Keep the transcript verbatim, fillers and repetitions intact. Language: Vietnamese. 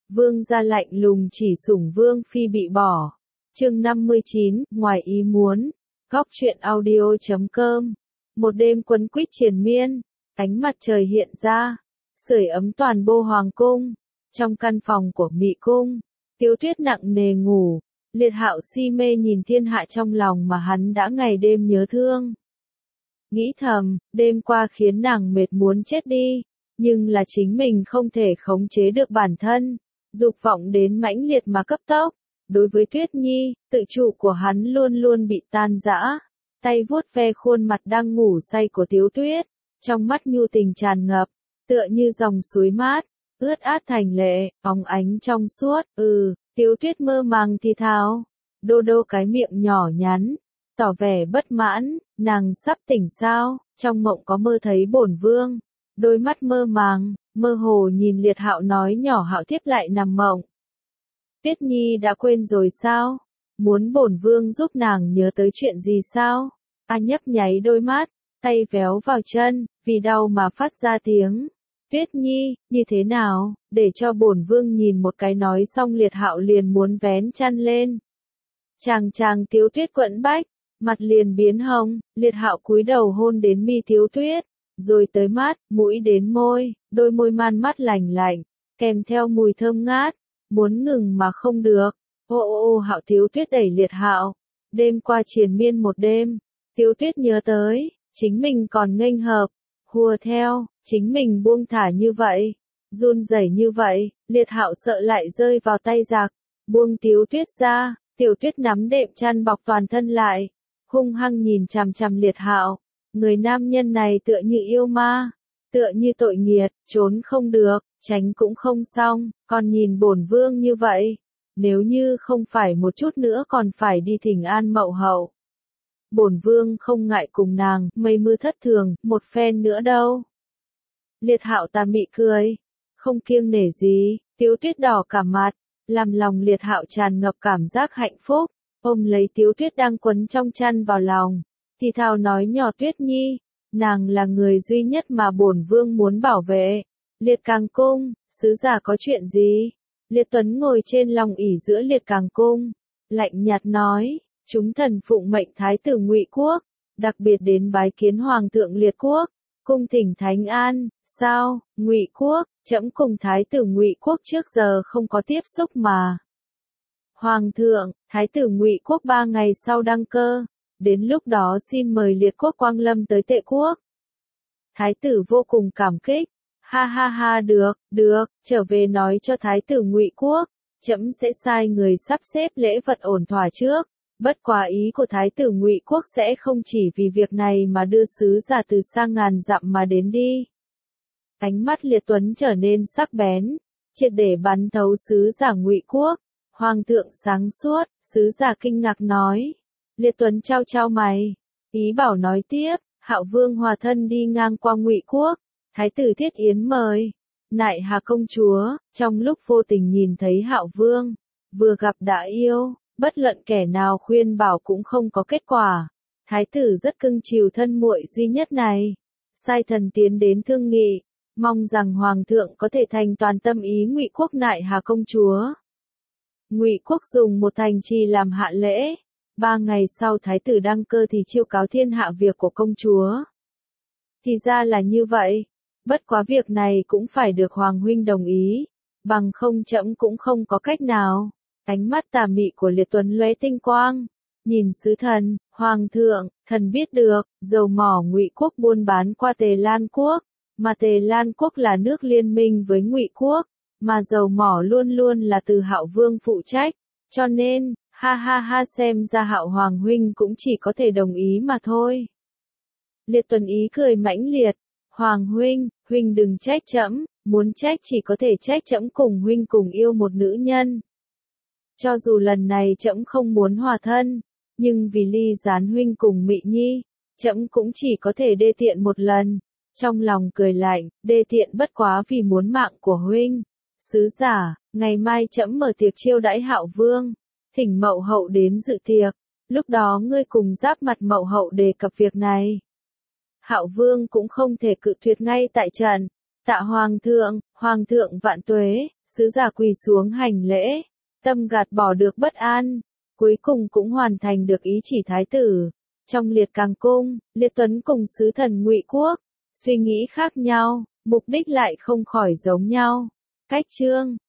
Vương gia lạnh lùng chỉ sủng Vương phi bị bỏ. Chương năm mươi chín, ngoài ý muốn. Góc truyện audio chấm com. Một đêm quấn quýt triền miên, ánh mặt trời hiện ra, sưởi ấm toàn bộ hoàng cung. Trong căn phòng của Mị cung, Tiếu Tuyết nặng nề ngủ, Liệt Hạo si mê nhìn thiên hạ trong lòng mà hắn đã ngày đêm nhớ thương. Nghĩ thầm, đêm qua khiến nàng mệt muốn chết đi, nhưng là chính mình không thể khống chế được bản thân, dục vọng đến mãnh liệt mà cấp tốc. Đối với Tuyết Nhi, tự chủ của hắn luôn luôn bị tan rã, tay vuốt ve khuôn mặt đang ngủ say của Tiếu Tuyết, trong mắt nhu tình tràn ngập, tựa như dòng suối mát, ướt át thành lệ, óng ánh trong suốt. Ừ, Tiếu Tuyết mơ màng thì thào, đô đô cái miệng nhỏ nhắn, tỏ vẻ bất mãn, nàng sắp tỉnh sao? Trong mộng có mơ thấy bổn vương, đôi mắt mơ màng, mơ hồ nhìn Liệt Hạo nói nhỏ Hạo thiếp lại nằm mộng. Tuyết Nhi đã quên rồi sao? Muốn bổn vương giúp nàng nhớ tới chuyện gì sao? A nhấp nháy đôi mắt, tay véo vào chân, vì đau mà phát ra tiếng. Tuyết Nhi, như thế nào? Để cho bổn vương nhìn một cái. Nói xong Liệt Hạo liền muốn vén chăn lên. Chàng chàng Tiếu Tuyết quẫn bách, mặt liền biến hồng, Liệt Hạo cúi đầu hôn đến mi Tiếu Tuyết, rồi tới mắt, mũi đến môi, đôi môi man mắt lành lạnh, kèm theo mùi thơm ngát, muốn ngừng mà không được. Ô ô ô Hạo Tiếu Tuyết đẩy Liệt Hạo. Đêm qua triền miên một đêm, Tiếu Tuyết nhớ tới, chính mình còn nghênh hợp, hùa theo, chính mình buông thả như vậy, run rẩy như vậy, Liệt Hạo sợ lại rơi vào tay giặc, buông Tiếu Tuyết ra, Tiểu Tuyết nắm đệm chăn bọc toàn thân lại, hung hăng nhìn chằm chằm Liệt Hạo, người nam nhân này tựa như yêu ma, tựa như tội nghiệt, trốn không được, tránh cũng không xong, còn nhìn bổn vương như vậy, nếu như không phải một chút nữa còn phải đi thỉnh an mậu hậu. Bổn vương không ngại cùng nàng, mây mưa thất thường, một phen nữa đâu. Liệt Hạo tà mị cười, không kiêng nể gì, Tiếu Tuyết đỏ cả mặt, làm lòng Liệt Hạo tràn ngập cảm giác hạnh phúc, ôm lấy Tiếu Tuyết đang quấn trong chăn vào lòng, thì thào nói nhỏ Tuyết Nhi, nàng là người duy nhất mà bổn vương muốn bảo vệ. Liệt Càng cung, sứ giả có chuyện gì? Liệt Tuấn ngồi trên long ỷ giữa Liệt Càng cung, lạnh nhạt nói, chúng thần phụng mệnh thái tử Ngụy Quốc, đặc biệt đến bái kiến hoàng thượng Liệt Quốc, cung thỉnh thánh an. Sao? Ngụy Quốc, trẫm cùng thái tử Ngụy Quốc trước giờ không có tiếp xúc mà. Hoàng thượng, thái tử Ngụy Quốc ba ngày sau đăng cơ, đến lúc đó xin mời Liệt Quốc quang lâm tới Tệ Quốc. Thái tử vô cùng cảm kích. Ha ha ha, được, được, trở về nói cho thái tử Ngụy Quốc, trẫm sẽ sai người sắp xếp lễ vật ổn thỏa trước. Bất quá ý của thái tử Ngụy Quốc sẽ không chỉ vì việc này mà đưa sứ giả từ xa ngàn dặm mà đến đi. Ánh mắt Liệt Tuấn trở nên sắc bén, triệt để bắn thấu sứ giả Ngụy Quốc. Hoàng thượng sáng suốt, sứ giả kinh ngạc nói. Liệt Tuấn trao trao mày, ý bảo nói tiếp, Hạo vương hòa thân đi ngang qua Ngụy Quốc. Thái tử Thiết Yến mời, Nại Hà công chúa, trong lúc vô tình nhìn thấy Hạo vương, vừa gặp đã yêu, bất luận kẻ nào khuyên bảo cũng không có kết quả. Thái tử rất cưng chiều thân muội duy nhất này, sai thần tiến đến thương nghị, mong rằng hoàng thượng có thể thành toàn tâm ý Ngụy Quốc Nại Hà công chúa. Ngụy Quốc dùng một thành trì làm hạ lễ, ba ngày sau thái tử đăng cơ thì chiêu cáo thiên hạ việc của công chúa. Thì ra là như vậy. Bất quá việc này cũng phải được Hoàng huynh đồng ý, bằng không trẫm cũng không có cách nào. Ánh mắt tà mị của Liệt Tuấn lóe tinh quang, nhìn sứ thần, Hoàng thượng, thần biết được, dầu mỏ Ngụy Quốc buôn bán qua Tề Lan Quốc, mà Tề Lan Quốc là nước liên minh với Ngụy Quốc, mà dầu mỏ luôn luôn là từ Hạo vương phụ trách, cho nên, ha ha ha xem ra Hạo Hoàng huynh cũng chỉ có thể đồng ý mà thôi. Liệt Tuấn ý cười mãnh liệt. Hoàng huynh, huynh đừng trách trẫm, muốn trách chỉ có thể trách trẫm cùng huynh cùng yêu một nữ nhân. Cho dù lần này trẫm không muốn hòa thân, nhưng vì ly gián huynh cùng Mị Nhi, trẫm cũng chỉ có thể đê tiện một lần. Trong lòng cười lạnh, đê tiện bất quá vì muốn mạng của huynh. Sứ giả, ngày mai trẫm mở tiệc chiêu đãi Hạo vương, thỉnh mậu hậu đến dự tiệc, lúc đó ngươi cùng giáp mặt mậu hậu đề cập việc này. Hạo vương cũng không thể cự tuyệt ngay tại trận. Tạ hoàng thượng, hoàng thượng vạn tuế, Sứ giả quỳ xuống hành lễ, tâm gạt bỏ được bất an, cuối cùng cũng hoàn thành được ý chỉ thái tử. Trong Liệt Càng cung, Liệt Tuấn cùng sứ thần Ngụy Quốc, suy nghĩ khác nhau, mục đích lại không khỏi giống nhau. Cách chương